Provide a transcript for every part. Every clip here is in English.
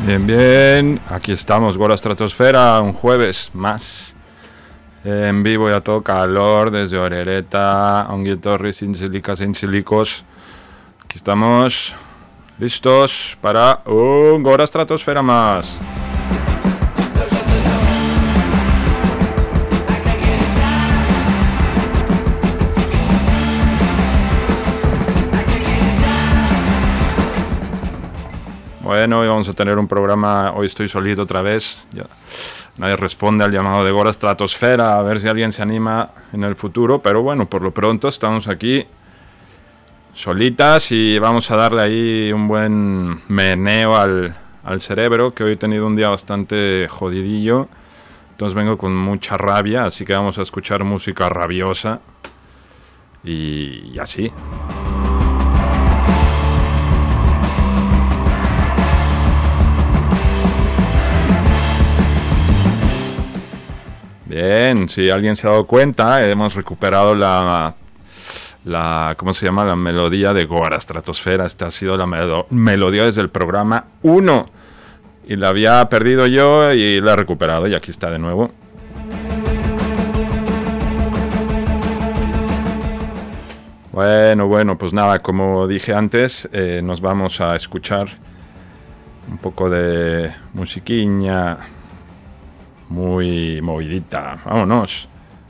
Bien, aquí estamos, Gora Stratosfera, un jueves más en vivo y a todo calor desde Orereta, Onguietorri, Sinsilicas e Insilicos. Aquí estamos listos para un Gora Stratosfera más. Bueno, hoy vamos a tener un programa, hoy estoy solito otra vez, ya nadie responde al llamado de Gora Stratosfera, a ver si alguien se anima en el futuro, pero bueno, por lo pronto estamos aquí solitas y vamos a darle ahí un buen meneo al cerebro, que hoy he tenido un día bastante jodidillo, entonces vengo con mucha rabia, así que vamos a escuchar música rabiosa y así. Bien, si alguien se ha dado cuenta, hemos recuperado la ¿cómo se llama? La melodía de Gora Stratosfera. Esta ha sido la melodía desde el programa 1. Y la había perdido yo y la he recuperado y aquí está de nuevo. Bueno, pues nada, como dije antes, nos vamos a escuchar un poco de musiquiña muy movidita. Vámonos.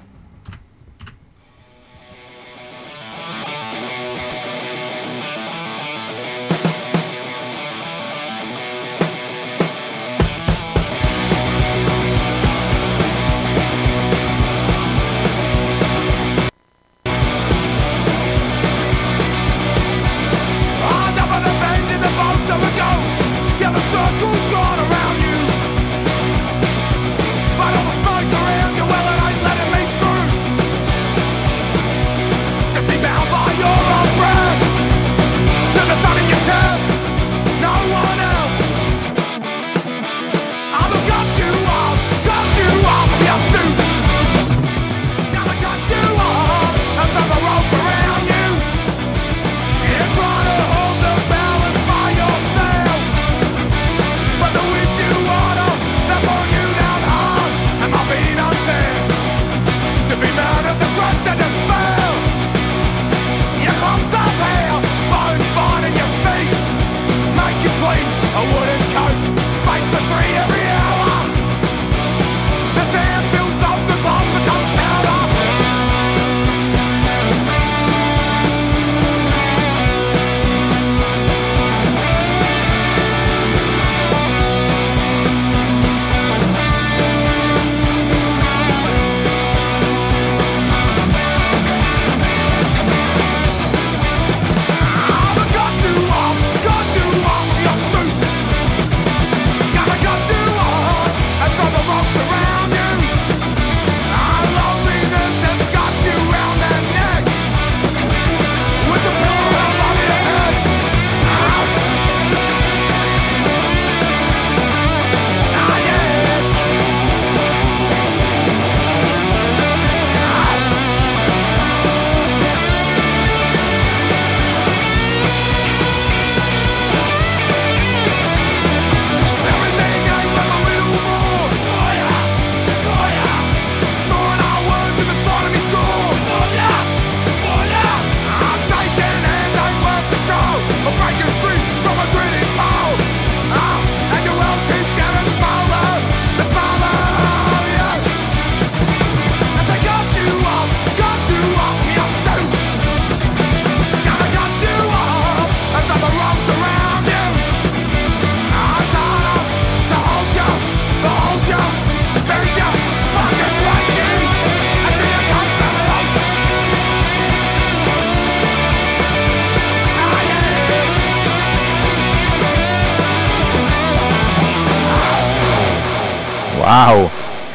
¡Wow!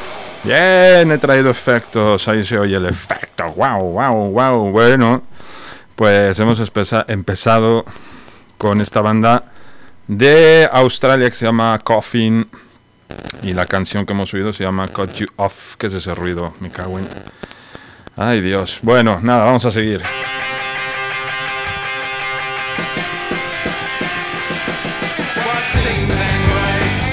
Bien, he traído efectos. Ahí se oye el efecto. ¡Wow! Bueno, pues hemos empezado con esta banda de Australia que se llama Coffin. Y la canción que hemos oído se llama Cut You Off. ¿Qué es ese ruido? Me cago en... Ay, Dios. Bueno, nada, vamos a seguir. What seems and grace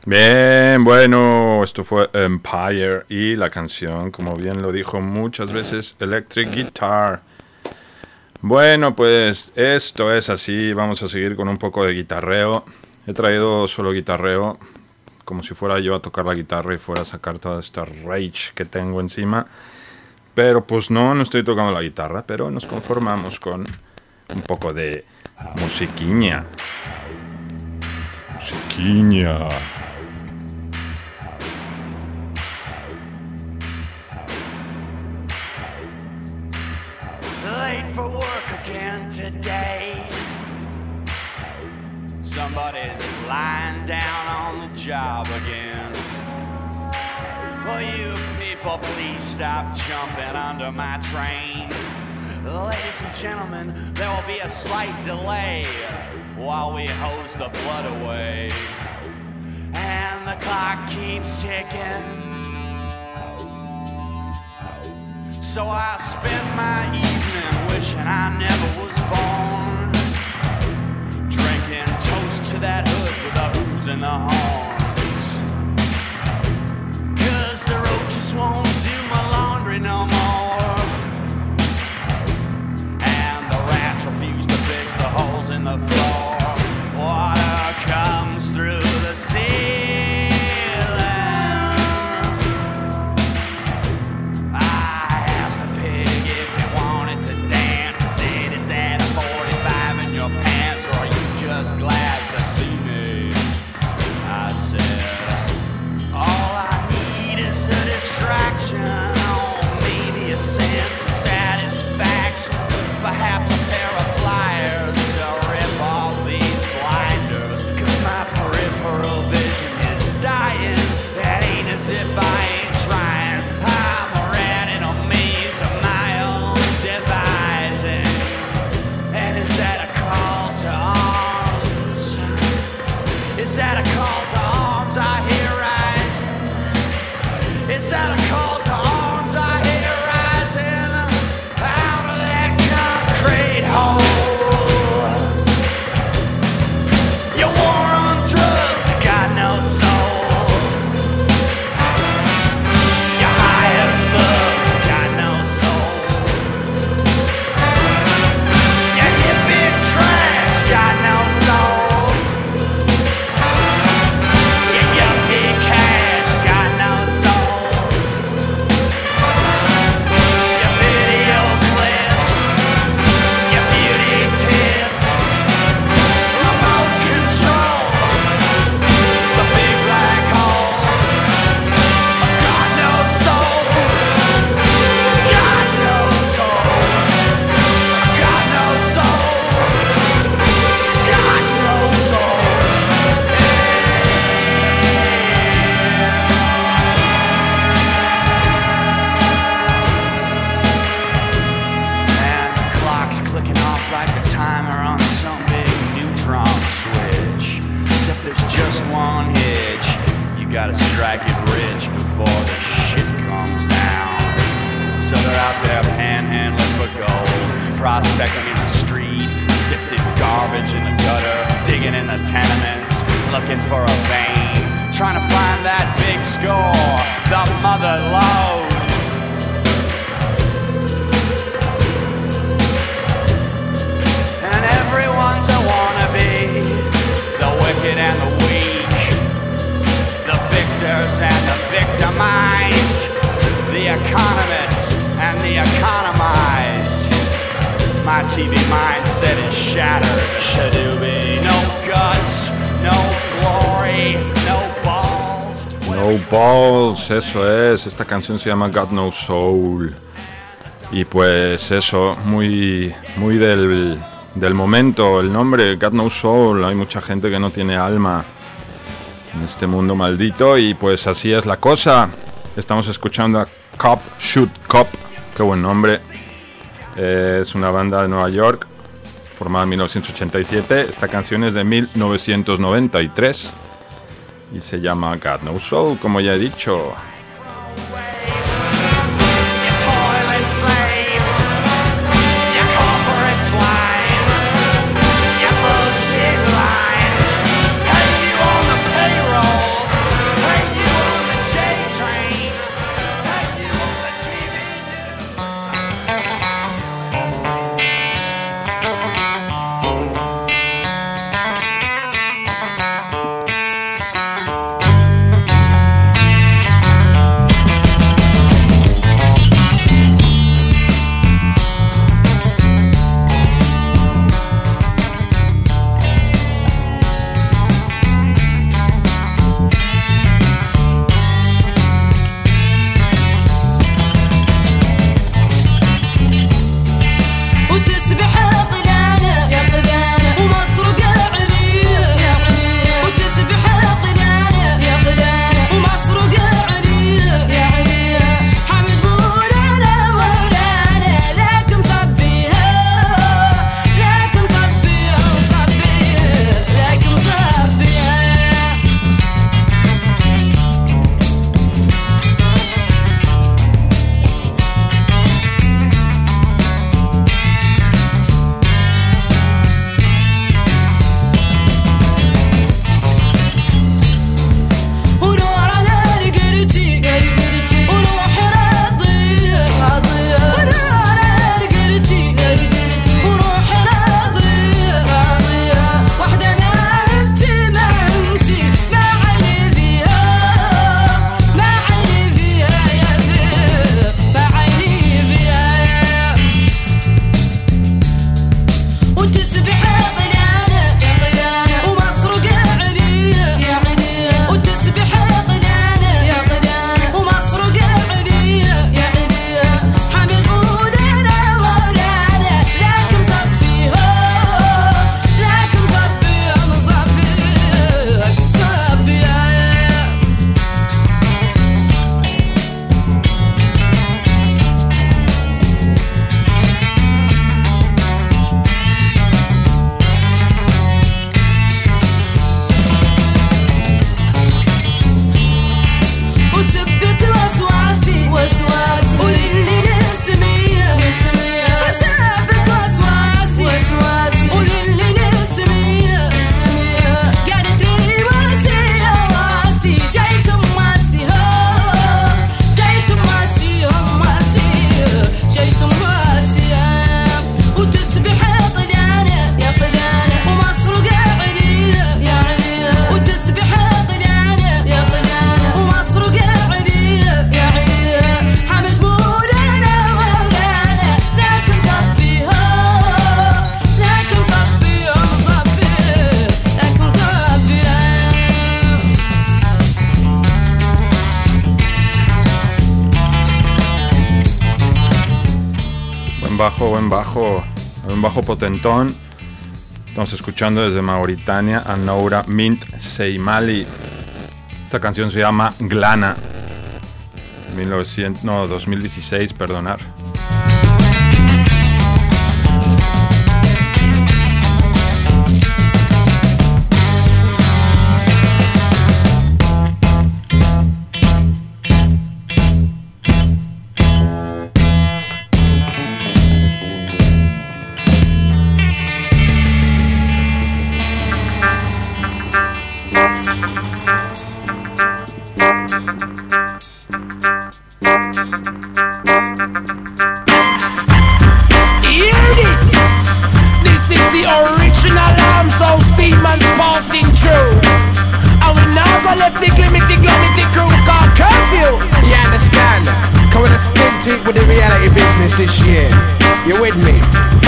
Bien, bueno, esto fue Empire y la canción, como bien lo dijo muchas veces, Electric Guitar. Bueno, pues esto es así, vamos a seguir con un poco de guitarreo. He traído solo guitarreo, como si fuera yo a tocar la guitarra y fuera a sacar toda esta rage que tengo encima. Pero pues no estoy tocando la guitarra, pero nos conformamos con un poco de musiquiña. Musiquiña. Late for work again today. Somebody's lying down on the job again. Will you people please stop jumping under my train? Ladies and gentlemen, there will be a slight delay while we hose the blood away. And the clock keeps ticking. So I spend my evening wishing I never was born, drinking toast to that hood with the hooves and the horns. 'Cause the roaches won't do my laundry no more, and the rats refuse to fix the holes in the floor. Water comes through the ceiling. Glad to see me, I said. All I need is a distraction, or maybe a sense of satisfaction. Perhaps a pair of pliers to rip off these blinders. 'Cause my peripheral vision is dying. It ain't as if I ain't trying. I'm a rat in a maze of my own devising. And is that a call to arms? Is that a call to arms I hear rising? Is that a call to arms I hear rising? Out of that concrete hole. Your war on drugs got no soul. Your hired thugs got no soul. Your hippie trash got no soul. Gotta strike it rich before the shit comes down. So they're out there panhandling for gold, prospecting in the street, sifting garbage in the gutter, digging in the tenements, looking for a vein, trying to find that big score, the mother lode. And everyone's a wannabe, the wicked and the weak, the victors and the victimized, the economists and the economized. My TV mindset is shattered, Shadooby. No guts, no glory, no balls. No balls, eso es. Esta canción se llama Got No Soul. Y pues eso, muy del momento, el nombre, Got No Soul. Hay mucha gente que no tiene alma en este mundo maldito y pues así es la cosa. Estamos escuchando a Cop Shoot Cop, qué buen nombre. Es una banda de Nueva York formada en 1987. Esta canción es de 1993 y se llama Got No Soul, como ya he dicho. buen bajo potentón. Estamos escuchando desde Mauritania a Noura Mint Seimali. Esta canción se llama Glana. 2016, perdonar. With the reality business this year, you with me?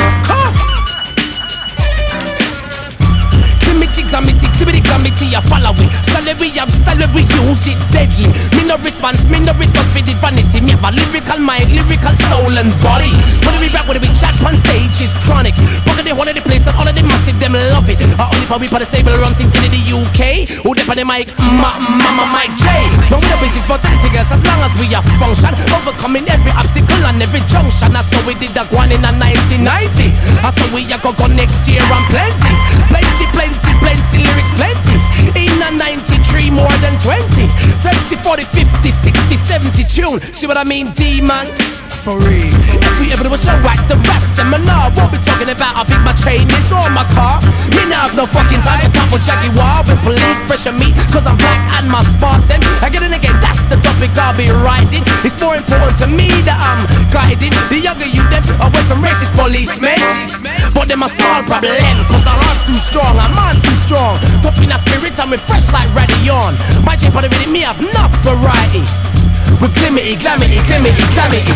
Committee, I follow it. Salary, I'm salary, use it deadly. Me no response for the vanity. Me have a lyrical mind, lyrical soul and body. Whether we rap, whether we chat on stage is chronic. But they one of the place and all of them massive, them love it. I only probably put a stable run things in the UK. Who dip on the mic, Mama Mike J. No we the business, but anything else as long as we are function. Overcoming every obstacle and every junction. That's how we did that one in a 1990. That's how we are go next year and plenty. Plenty lyrics, plenty. In a 93, more than 20. 30, 40, 50, 60, 70 tune. See what I mean, D-man? For real. If we ever do a show at the rap seminar, what we talking about? How big my chain is on my car. Me now have no fucking time to talk with Jackie Wall. When police pressure me, cause I'm black and my spots them. Again and again, that's the topic I'll be riding. It's more important to me that I'm guiding the younger you them away from racist policemen. But them a small problem, cause our heart's too strong, our mind's too strong. Tough in our spirit and we fresh like Radion. My J part of it, me have enough variety. With glimity, glamity, glimity, glamity.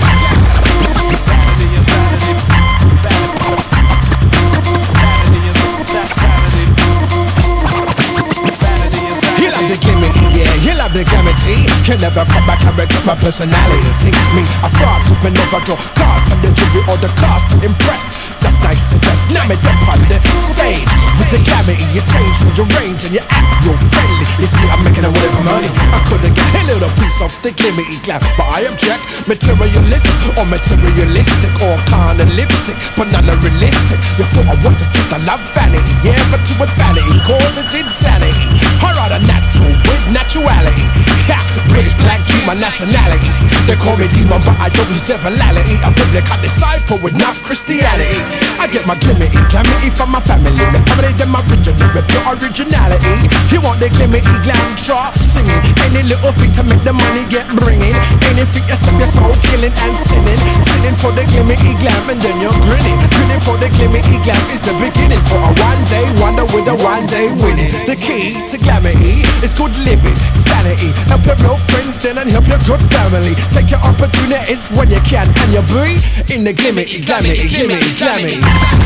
He love the gimmicky, yeah, he love the glamity. Can never come back and return my personality. Think me, a fraud who can never draw card from the jury or the cast to impress. Just nice and just now me up on the stage. With the glamity, you change with your range and you act real friendly. You see, I'm making a wave of money. I could've got a little piece of the glimity glam, but I object. Materialistic or materialistic or kind of lipstick, but none are realistic. You thought I wanted to the love vanity, yeah, but too much vanity cause it's insanity. I rather natural with naturality. Ha, British black, human nationality. They call me demon, but I don't use devility. A biblical disciple with enough Christianity. I get my glimity, glamity from my family. My family, them original, with pure originality. You want the glimity glam chart singing. Any little thing to make the money get bringing. Anything you sing, your soul killing and sinning. Sinning for the glimity glam and then you're grinning. Grinning for the glimity glam is the beginning for a one day wonder with a one day winning. The key to glamity is good living, sanity. Help your real friends then and help your good family. Take your opportunities when you can and you breathe in the glimity, glamity, glimity, glamity.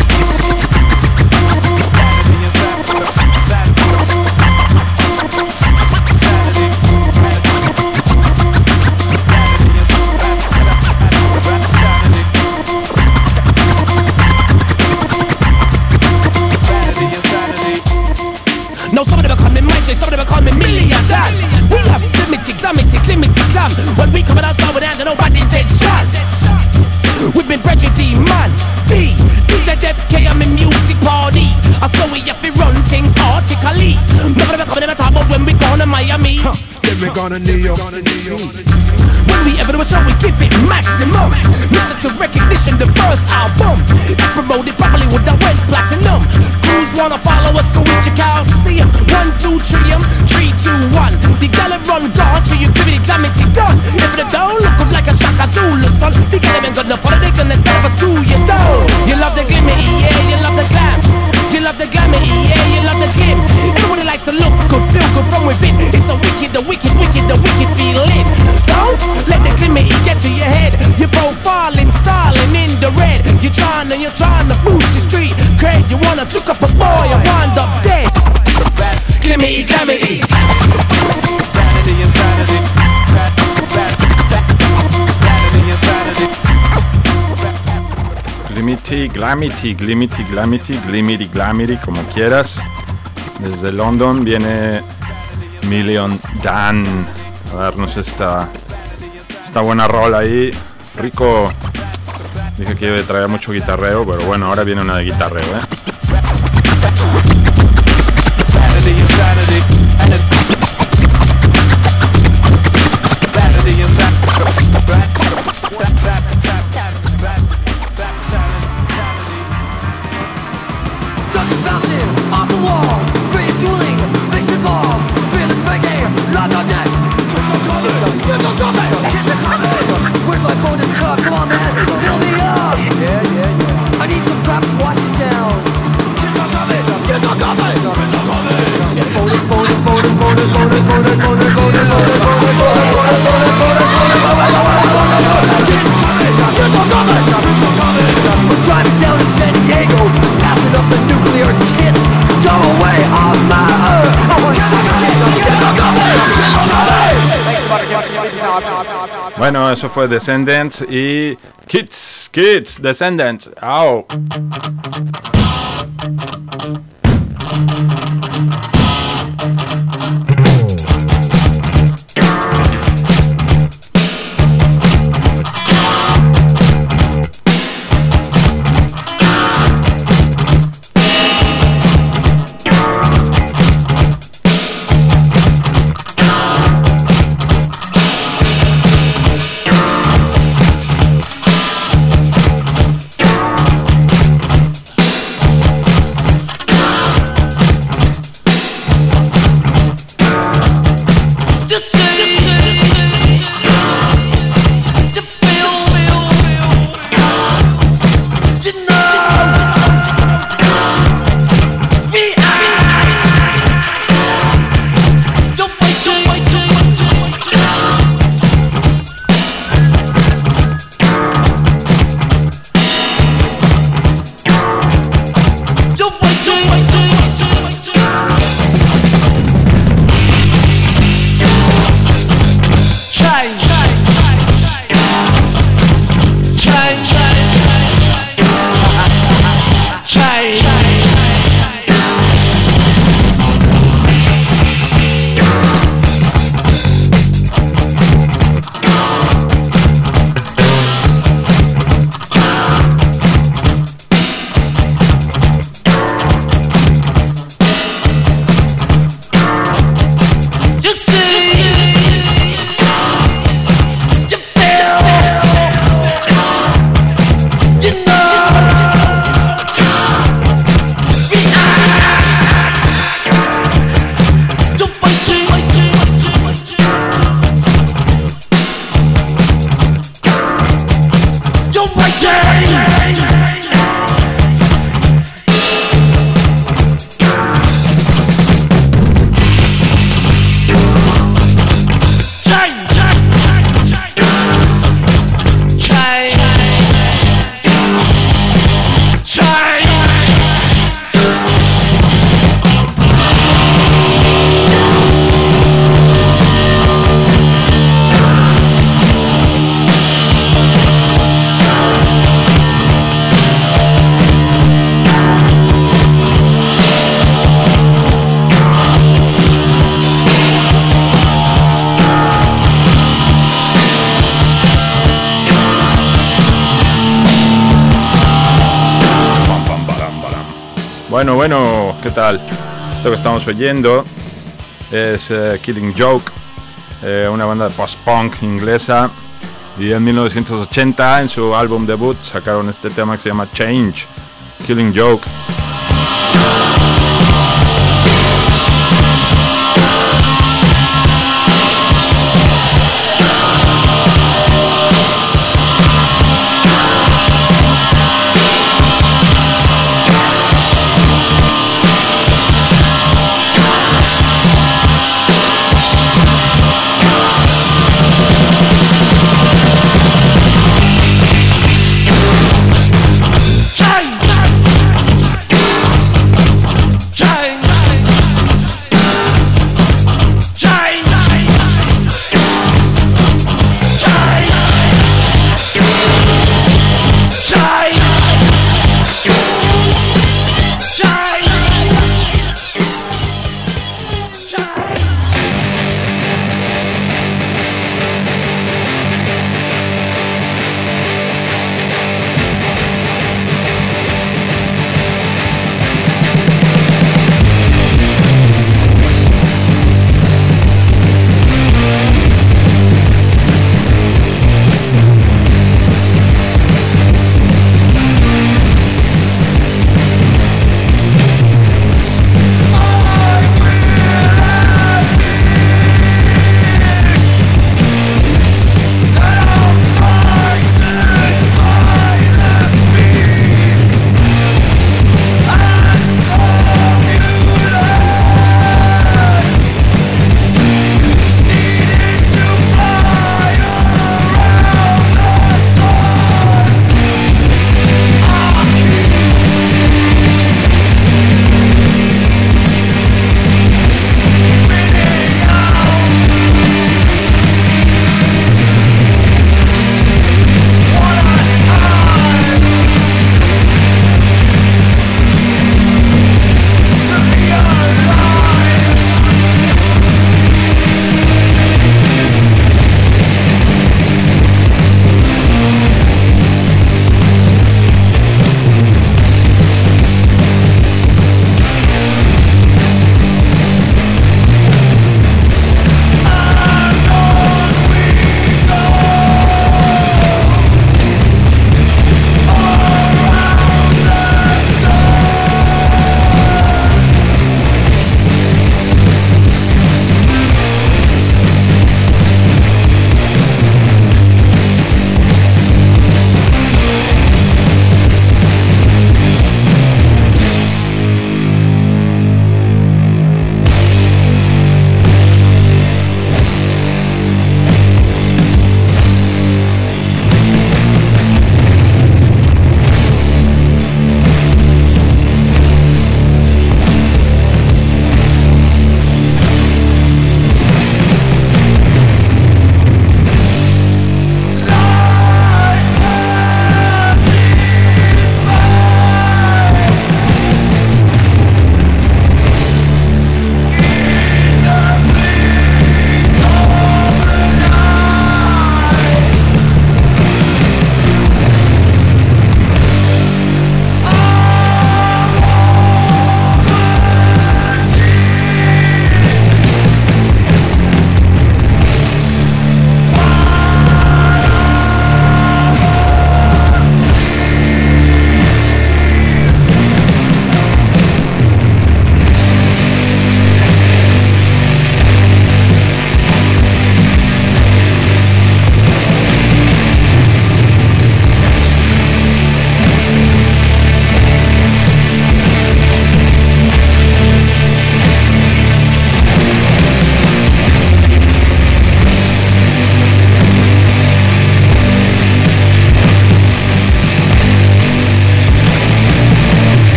No, some of them are calling me Mike, some of them are calling me Million Dan. We have glimity, glam. When we come outside with hand, nobody dead shot. We've been prejudice, man. DJ Def K, I'm in music party. I saw we have to run things artically. Never coming in a top, but when we gone to Miami, then we gone to New York City. When we ever do a show, we give it maximum. Listen to Recognition, the first album. It promoted properly when I went platinum. Crews wanna follow us, go with your cows, see 'em. 1, 2, 3 'em, 3, 2, 1. The gallop run guard, so you give it glamity done. If they don't look up like a Shaka Zulu, son, they can't even gonna follow, they gonna start pursue you down. You love the glimity, yeah, you love the glam. You love the glamity, yeah, you love the glim. Everybody likes to look good, feel good from within. It's a wicked, the wicked feeling. Don't let the glimity get to your head. You're profiling, styling in the red. You're trying to boost your street cred. You wanna choke up a boy and wind up dead. Glimity, glamity. Vanity insanity. Vanity insanity. Glimity, como quieras. Desde London viene Million Dan a darnos esta buena rola ahí. Rico. Dije que iba a traer mucho guitarreo, pero bueno, ahora viene una de guitarreo, Where's my bonus cup? Come on, man, fill me up. Yeah. I need some drops, wash it down. Kids are coming, kids are coming, kids are coming. We're driving down to San Diego, passing up the nuclear tits. Go away on my earth. Bueno, eso fue Descendants y Kids, Descendants. ¡Au! Bueno, ¿qué tal? Esto que estamos oyendo es Killing Joke, una banda de post-punk inglesa, y en 1980 en su álbum debut sacaron este tema que se llama Change, Killing Joke. Change!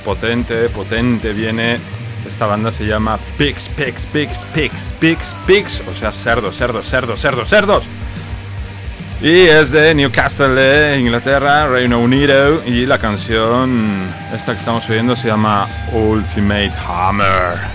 potente, potente viene. Esta banda se llama Pigs, o sea, cerdos. Y es de Newcastle, Inglaterra, Reino Unido. Y la canción, esta que estamos oyendo, se llama Ultimate Hammer.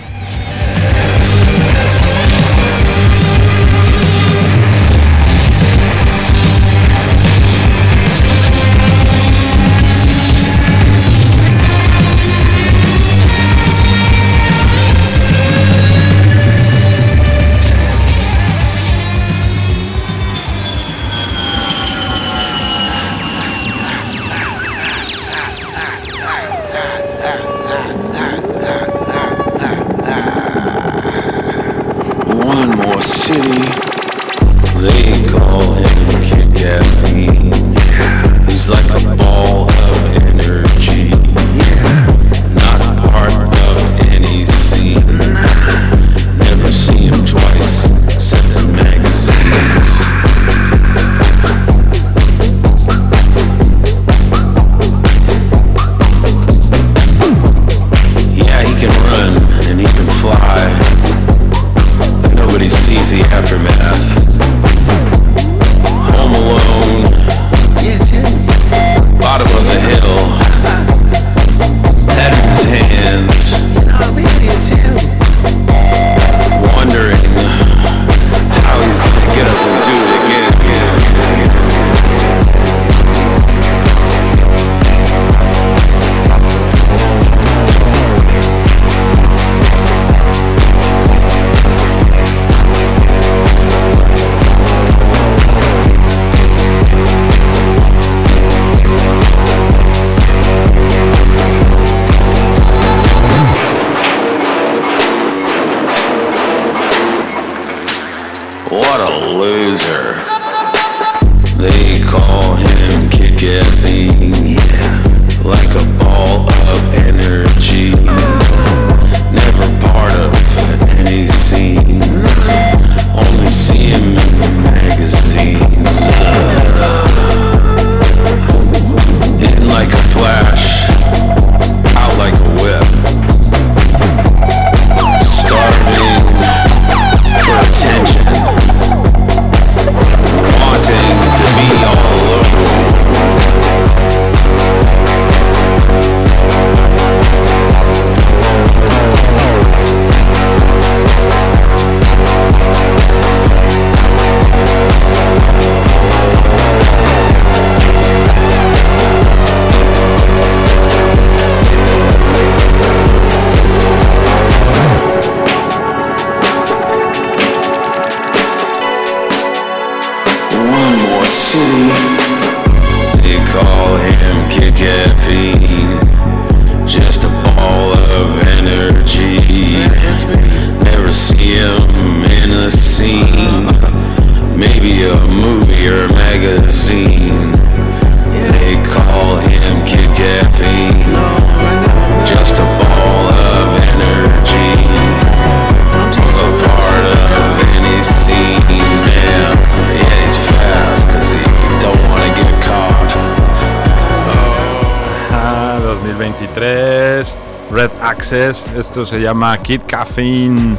Red Access, esto se llama Kid Caffeine.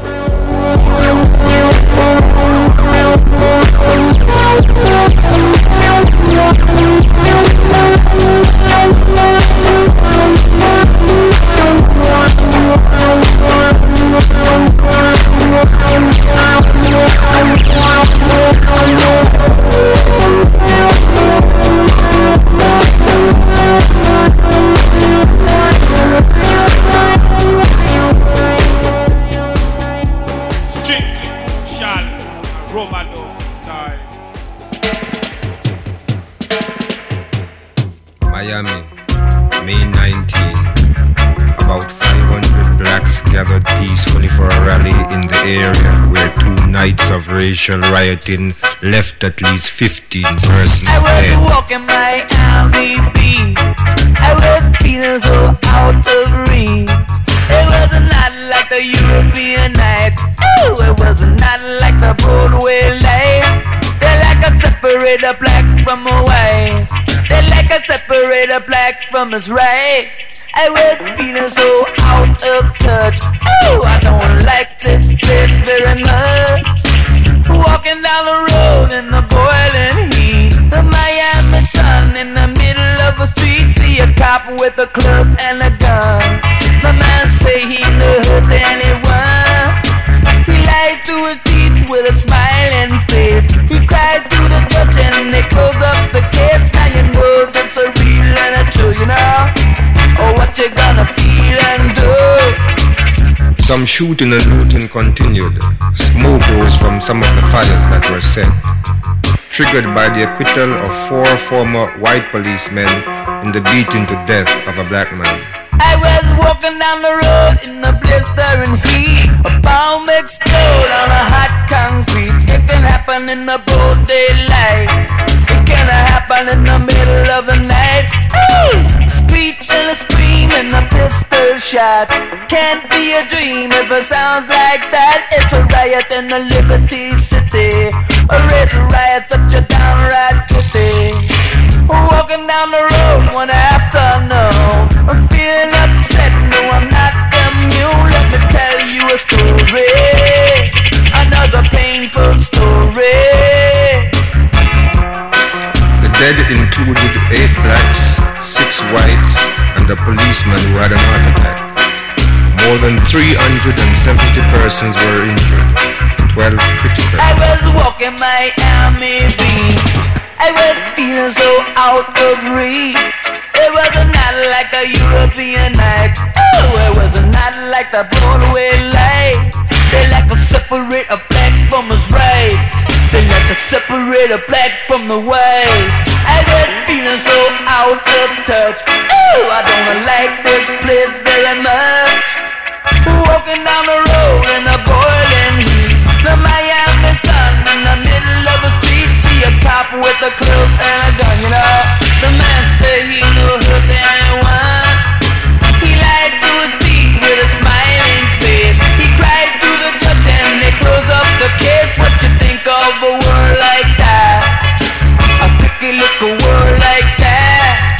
Miami, May 19. About 500 blacks gathered peacefully for a rally in the area where 2 nights of racial rioting left at least 15 persons I was dead. walking my LBB. I was feeling so out of reach. It was not like the European nights. Oh, it was not like the Broadway lights. They're like a separator black from a white. They like a separator black from his right. I was feeling so out of touch. Oh, I don't like this place very much. Walking down the road in the boiling heat, the Miami sun in the middle of a street. See a cop with a club and a gun. The man say he never hurt anyone. He lied to his teeth with a smiling face. He cried to the judge and they closed up the case. Now you know this a real and a true, you know. Oh, what you gonna feel and do? Some shooting and looting continued. Smoke rose from some of the fires that were set, triggered by the acquittal of 4 former white policemen in the beating to death of a black man. I was walking down the road in the blistering heat. A bomb explode on a hot concrete. It can happen in the broad daylight. It can happen in the middle of the night. Ooh! Screech and a scream and a pistol shot. Can't be a dream if it sounds like that. It's a riot in the Liberty City. A race riot, such a downright pity. Walking down the road one afternoon, I'm feeling upset, no I'm not immune. Let me tell you a story, another painful story. The dead included 8 blacks, 6 whites, and a policeman who had an heart attack. More than 370 persons were injured, 12 critical. I was walking Miami Beach, I was feeling so out of reach. It was a night like the European nights. Oh, it was a night like the Broadway lights. They like to separate a black from his rights. They like to separate a black from the whites. I was feeling so out of touch. Oh, I don't like this place very much. Walking down the road in the boiling heat, the Miami sun in the middle of the street. See a cop with a club and a gun, you know. The man said he knew hurt anyone. He lied to his teeth with a smiling face. He cried to the judge and they closed up the case. What you think of a world like that? A picky little world like that.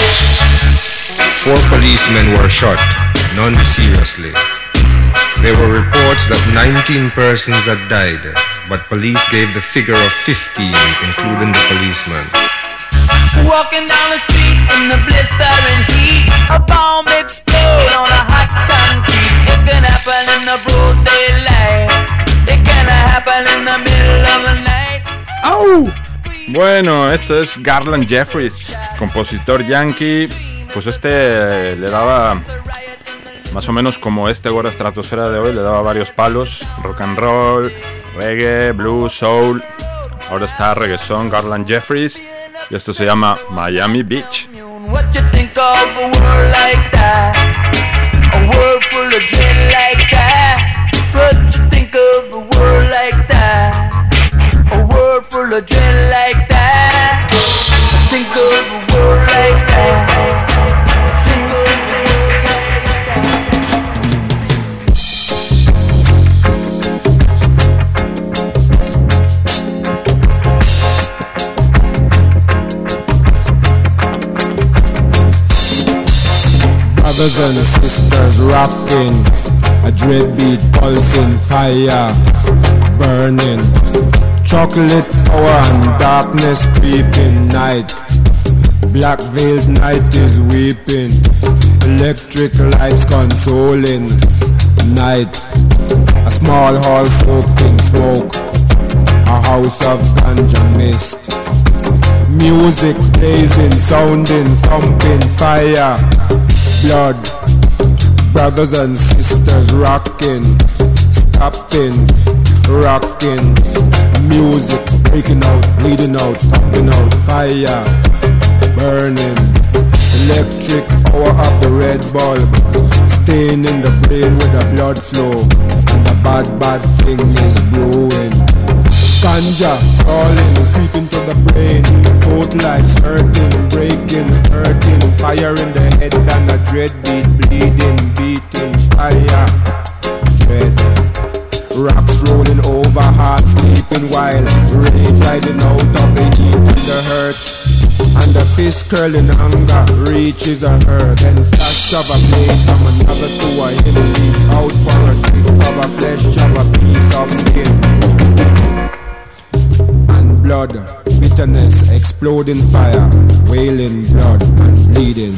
4 policemen were shot, none seriously. There were reports that 19 persons had died, but police gave the figure of 15, including the policeman. Walking down the street in the blistering heat, a bomb explode on a hot concrete. It can happen in the broad daylight. It can happen in the middle of the night. ¡Au! Bueno, esto es Garland Jeffries, compositor yankee. Pues le daba más o menos como Gorda Estratosfera de hoy, le daba varios palos: rock and roll, reggae, blues, soul. Ahora está reggaeton, Garland Jeffries, y esto se llama Miami Beach. What you think of a world like that? A world full of dread like that. What you think of a world like that? A world full of dread like that. Think of a world like that. Brothers and sisters rocking, a dread beat pulsing, fire burning, chocolate power and darkness creeping, night, black veiled night is weeping, electric lights consoling, night, a small hall soaking smoke, a house of ganja mist, music blazing, sounding, thumping, fire, blood, brothers and sisters rocking, stopping, rocking, music breaking out, bleeding out, thumping out, fire, burning, electric power of the red bulb, staying in the brain with the blood flow, and the bad thing is brewing. Ganja crawling, creeping to the brain, coat lights hurting, breaking, hurting, fire in the head and a dread beat, bleeding, beating, fire, dread. Rocks rolling over, heart sleeping while rage rising out of the heat and the hurt. And the fist curling hunger reaches a her. Then flash of a blade from another to a him leaps out for a kick of a flesh of a piece of skin. And blood, bitterness, exploding fire, wailing blood and bleeding.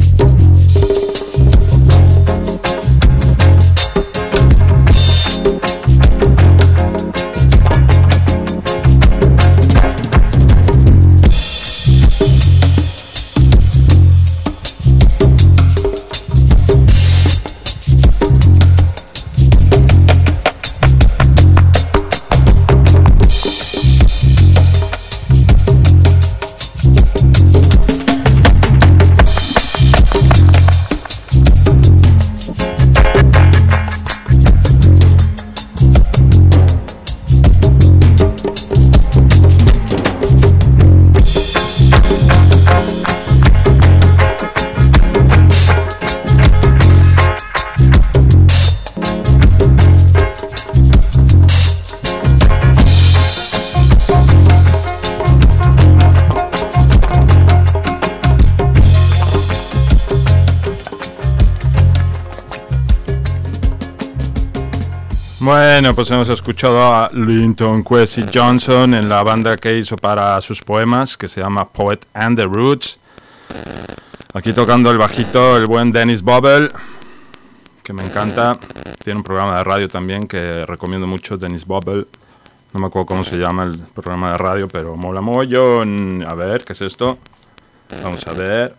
Bueno, pues hemos escuchado a Linton Kwesi Johnson en la banda que hizo para sus poemas, que se llama Poet and the Roots. Aquí tocando el bajito el buen Dennis Bobble, que me encanta. Tiene un programa de radio también que recomiendo mucho, Dennis Bobble. No me acuerdo cómo se llama el programa de radio, pero mola mogollón. A ver, ¿qué es esto? Vamos a ver.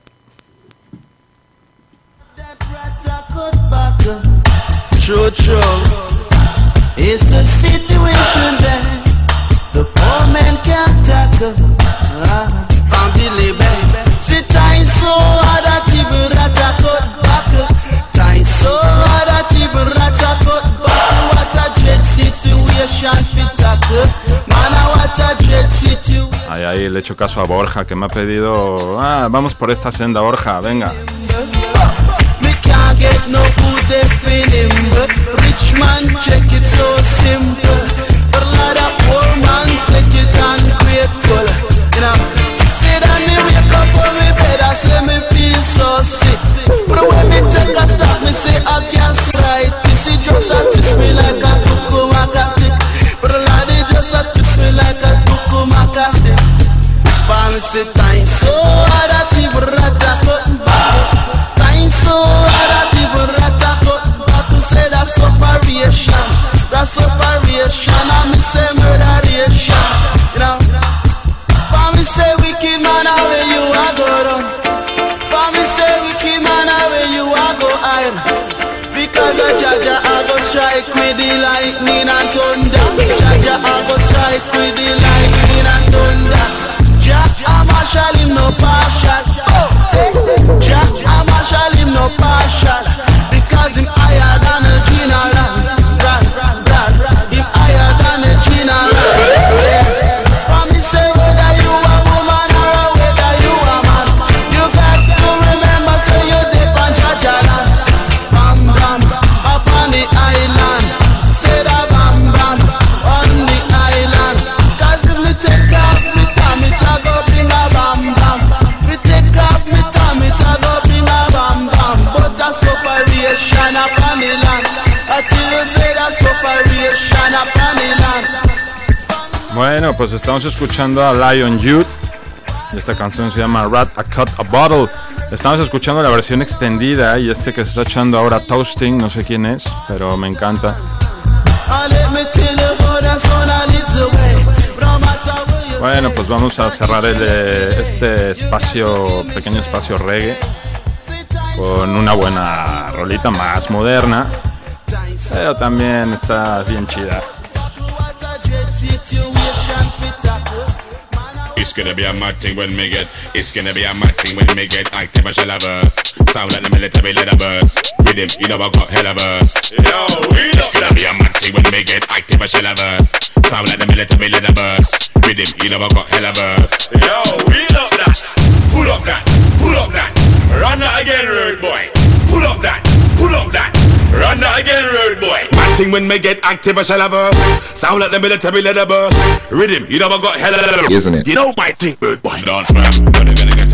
True, true. It's a situation that the poor man can't tackle. Can't believe it. See, time so hard that even rata could buckle. Time so hard that even rata could buckle. What a dread situation fit tackle. Man, what a dread situation. Ahí le echo caso a Borja, que me ha pedido... vamos por esta senda, Borja, venga. Can't get no food they feed him. Rich man check it so simple, but a lot of poor man take it ungrateful. You know, say that me wake up on me bed, I say me feel so sick. But when me take a stop, me say I can't right. This is just a twist me like a cucumaka stick. But a lot of just a twist me like a cucumaka stick. For me say time so hard that even rata couldn't back. So that even rata got to say that sufferation, I me say murderation, you know. For me say wicked man, where you are go run. For me say wicked man, where you are go hide. Because a Jaja I go strike with the lightning and thunder. Jaja I go strike with the lightning and thunder. Jah a marshal him no partial. Jah a marshal him no partial. Because him higher than a general. Him higher than a general. For me say whether you a woman or whether you a man, you got to remember say you defend Jaja land. Bam bam upon the island. Say that bam bam on the island. Cause if me take off me time it a go bring a bam bam. Me take off me time it a go bring a bam bam. But a sufferation upon the land. Until you say that sufferation upon the land. Bueno, pues estamos escuchando a Lion Youth. Esta canción se llama Rat a Cut a Bottle. Estamos escuchando la versión extendida y este que se está echando ahora Toasting, no sé quién es, pero me encanta. Bueno, pues vamos a cerrar este espacio, pequeño espacio reggae, con una buena rolita más moderna, pero también está bien chida. It's gonna be a mad thing when me get. It's gonna be a mad thing when me get active. I shall have verse. Sound like the military leather verse. With him, you know I got hella verse. It's gonna be a mad thing when me get active. I shall have verse. Sound like the military leather verse. With him, you know I got hella verse. Yo, wheel up that. Pull up that. Pull up that. Run that again, road boy. Pull up that. Pull up that. Run that again, road boy. Mad thing when me get active, I shall have verse. Sound like the military leather verse. Rhythm, you know I got hella. Isn't it? You know my thing, bird boy. Dance man, when you gonna get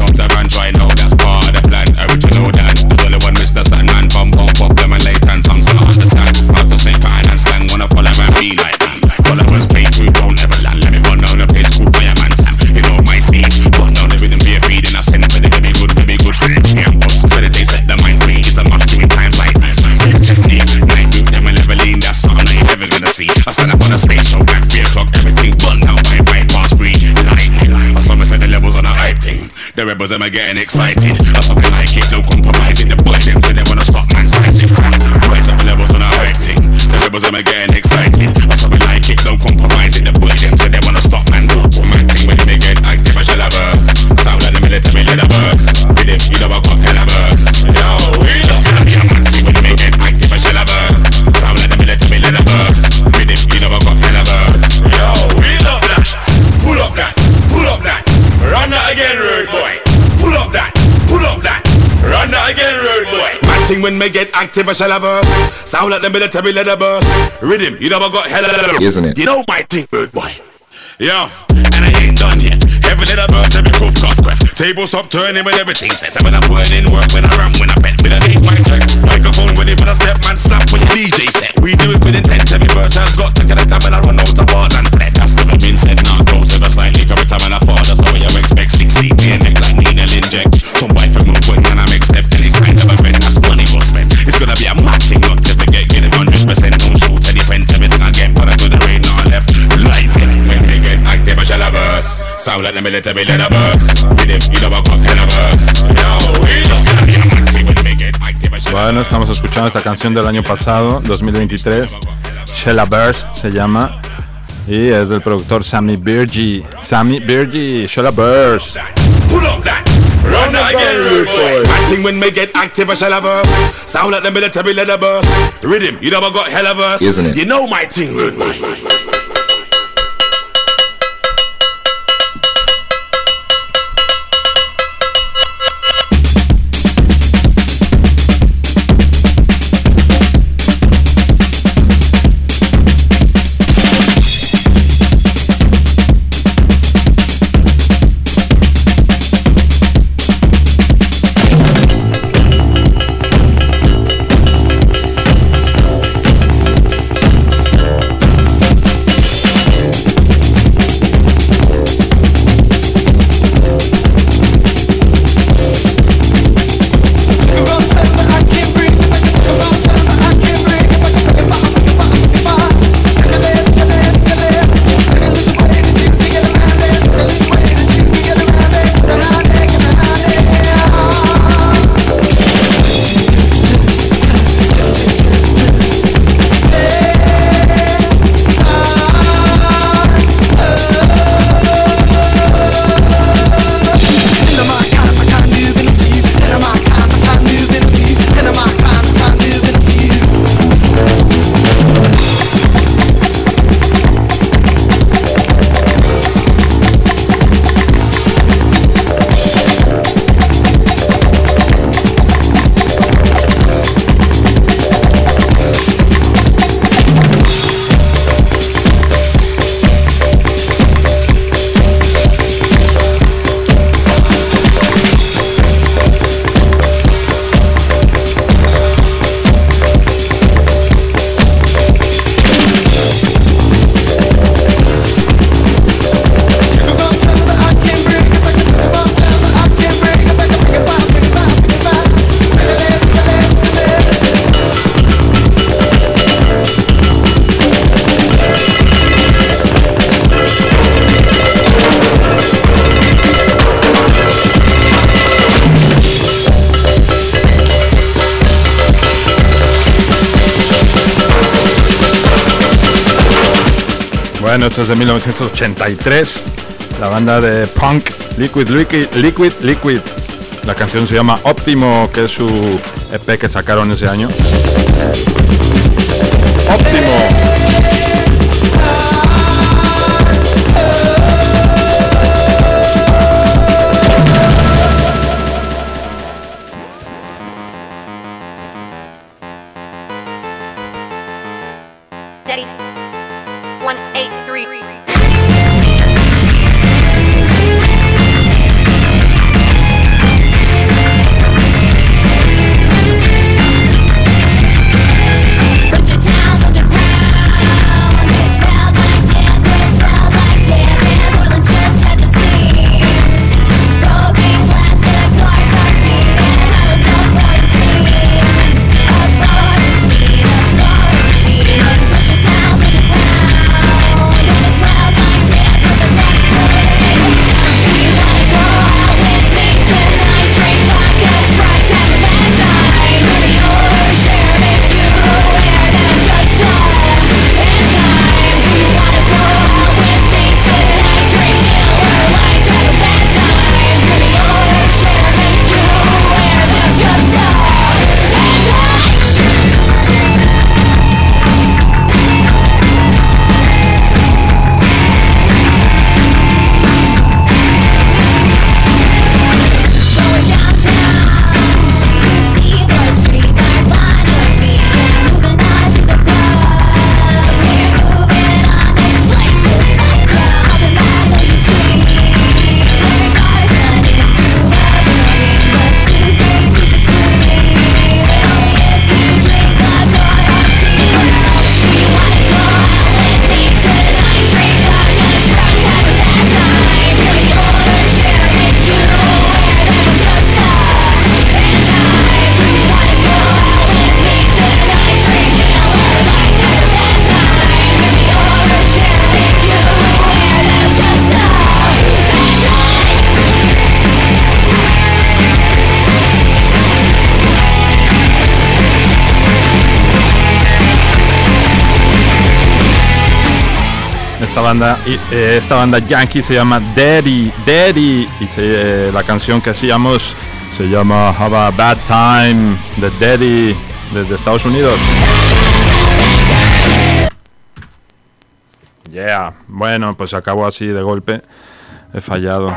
out of and try now, that's part of the plan. Original Dan, the only one Mr. Sandman from Pump Up, them and late and some can't understand. How to say pattern and slang, wanna follow and be like man. Followers pay food, won't ever land. Let me run down the place called Fireman Sam. You know my stage, run down the rhythm, be a feeding. I send it for the be good, be good. Yeah, what's better they set the mind free. It's a must doing times like this. Real technique, night move them and leveling. That's something that you never gonna see. I stand up on the stage, show back 3 o'clock, everything bun now by 5:3. Lightning, I saw me set the levels on a hype thing. The rebels them are getting excited. I something like it, no compromising. The boy them say they wanna stop man fighting. Rise up the levels on a hype thing. The rebels them are getting excited. I something like it, no compromising. The boy them say they wanna stop man. Man thing when they get active, I shall have us. Sound like the military let a burst. With him, you know I got hella burst. Yo, it's gonna be a man thing when they get active, I shall have us. Sound like the military let a burst. With him, you know I got hella burst. Yo, we love that. Pull up that, pull up that. Run that again, road boy. Pull up that, pull up that. Run that again, road boy. Man thing when me get active, I shall have us. Sound like the military let a burst. Rhythm, you know I got hella. Isn't it? You know my thing, road boy. Yo, and I ain't done yet. Every little burst, every cough, cough. Table stop turning when everything says. When I'm putting in work, when I ram, when I bet, when I take my check. Microphone ready, when I step, man slap when your DJ set. We do it with intent, every verse has got to connect. When I run out of bars and fled. That's never been said, not close, ever slightly. Every time when I fall, that's how you expect. 16, me a neck like needle inject. Some wife and move when I'm accept any kind of event. That's money well spent. It's gonna be a mad thing, not to forget. Get it 100%, don't shoot any friends. Everything I get, but I do the rain on left. Life, when they get active, I shall have us. Sound like the military let a burst. With him, you know I got hella burst. Yo, it's gonna be a mad thing when they get active, I shall have us. Bueno, estamos escuchando esta canción del año pasado, 2023. Shella Burst se llama. Y es del productor Sammy Birgi. Sammy Birgi, Shella Burst. Pull up that. Run that again, rude boy. Man thing when me get active, I shall have us. Sound like the military let a burst. Rhythm, you know I got hella burst. Isn't it? You know my thing, rude boy. Bueno, esto es de 1983, la banda de punk Liquid. La canción se llama Óptimo, que es su EP que sacaron ese año. Óptimo. Steady. 183. esta banda yankee se llama Daddy, y la canción que hacíamos se llama Have a Bad Time de Daddy desde Estados Unidos. Yeah, bueno, pues acabó así de golpe, he fallado.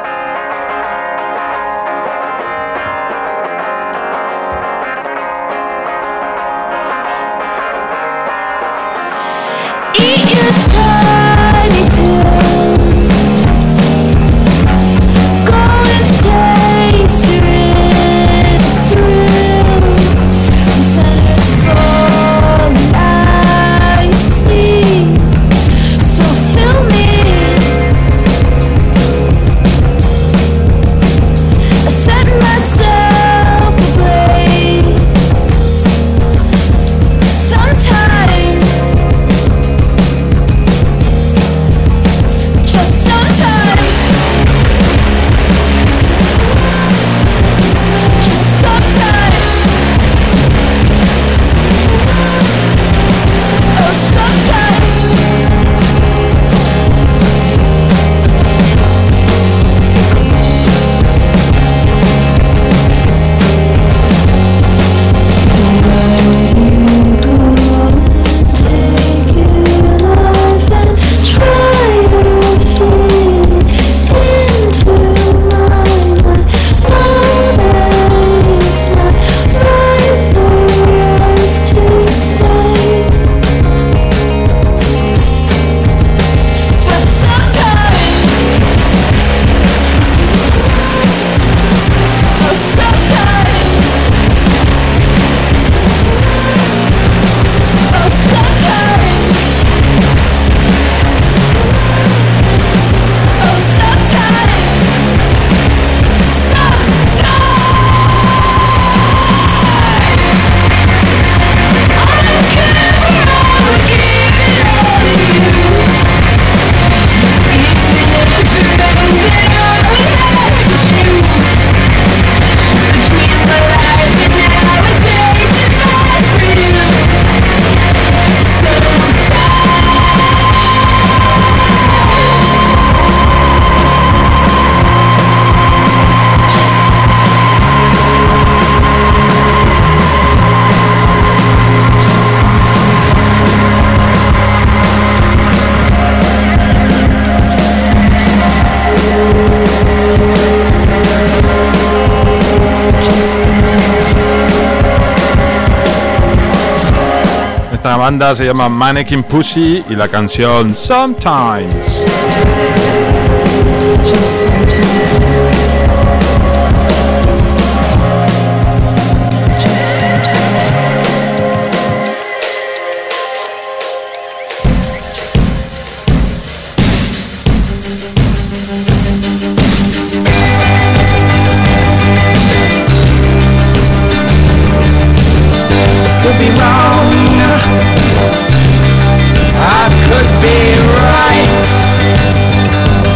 Esta banda se llama Mannequin Pussy y la canción Sometimes. Just sometimes. Just sometimes. Could be wrong, I could be right.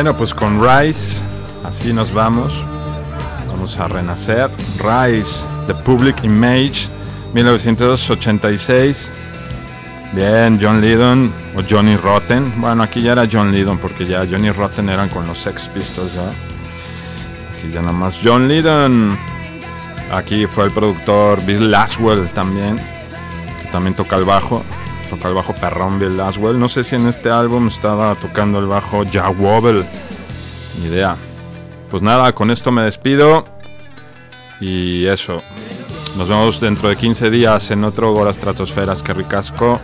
Bueno, pues con Rise, así nos vamos. Vamos a renacer. Rise, The Public Image, 1986. Bien, John Lydon o Johnny Rotten. Bueno, aquí ya era John Lydon porque ya Johnny Rotten eran con los Sex Pistols, ¿ya? Aquí ya nada más John Lydon. Aquí fue el productor Bill Laswell también, que también toca el bajo perrón Bill Laswell. No sé si en este álbum estaba tocando el bajo Jack Wobble, ni idea. Pues nada, con esto me despido y eso. Nos vemos dentro de 15 días en otro Gora Stratosferas, que ricasco.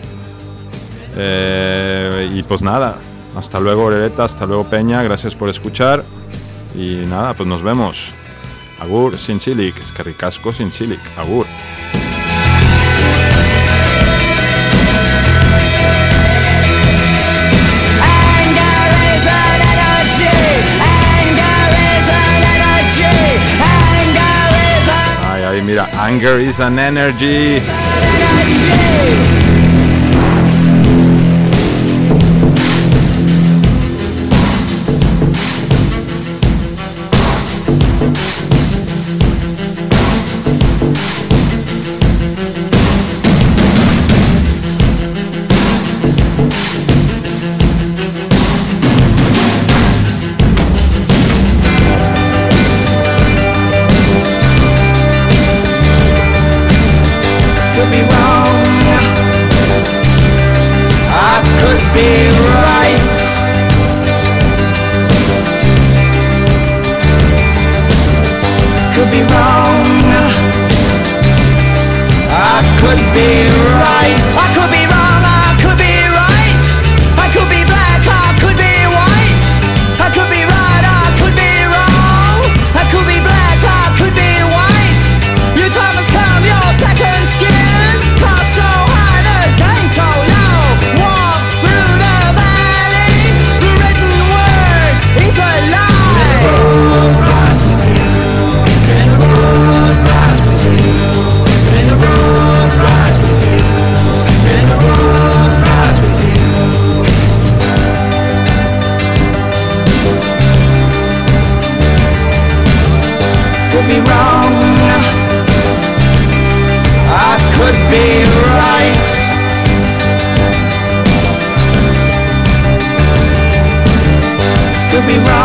Y pues nada, hasta luego Orereta, hasta luego Peña, gracias por escuchar. Y nada, pues nos vemos. Agur sin silic, es que ricasco sin silic. Agur. Ay, ay, mira, anger is an energy. Could be wrong.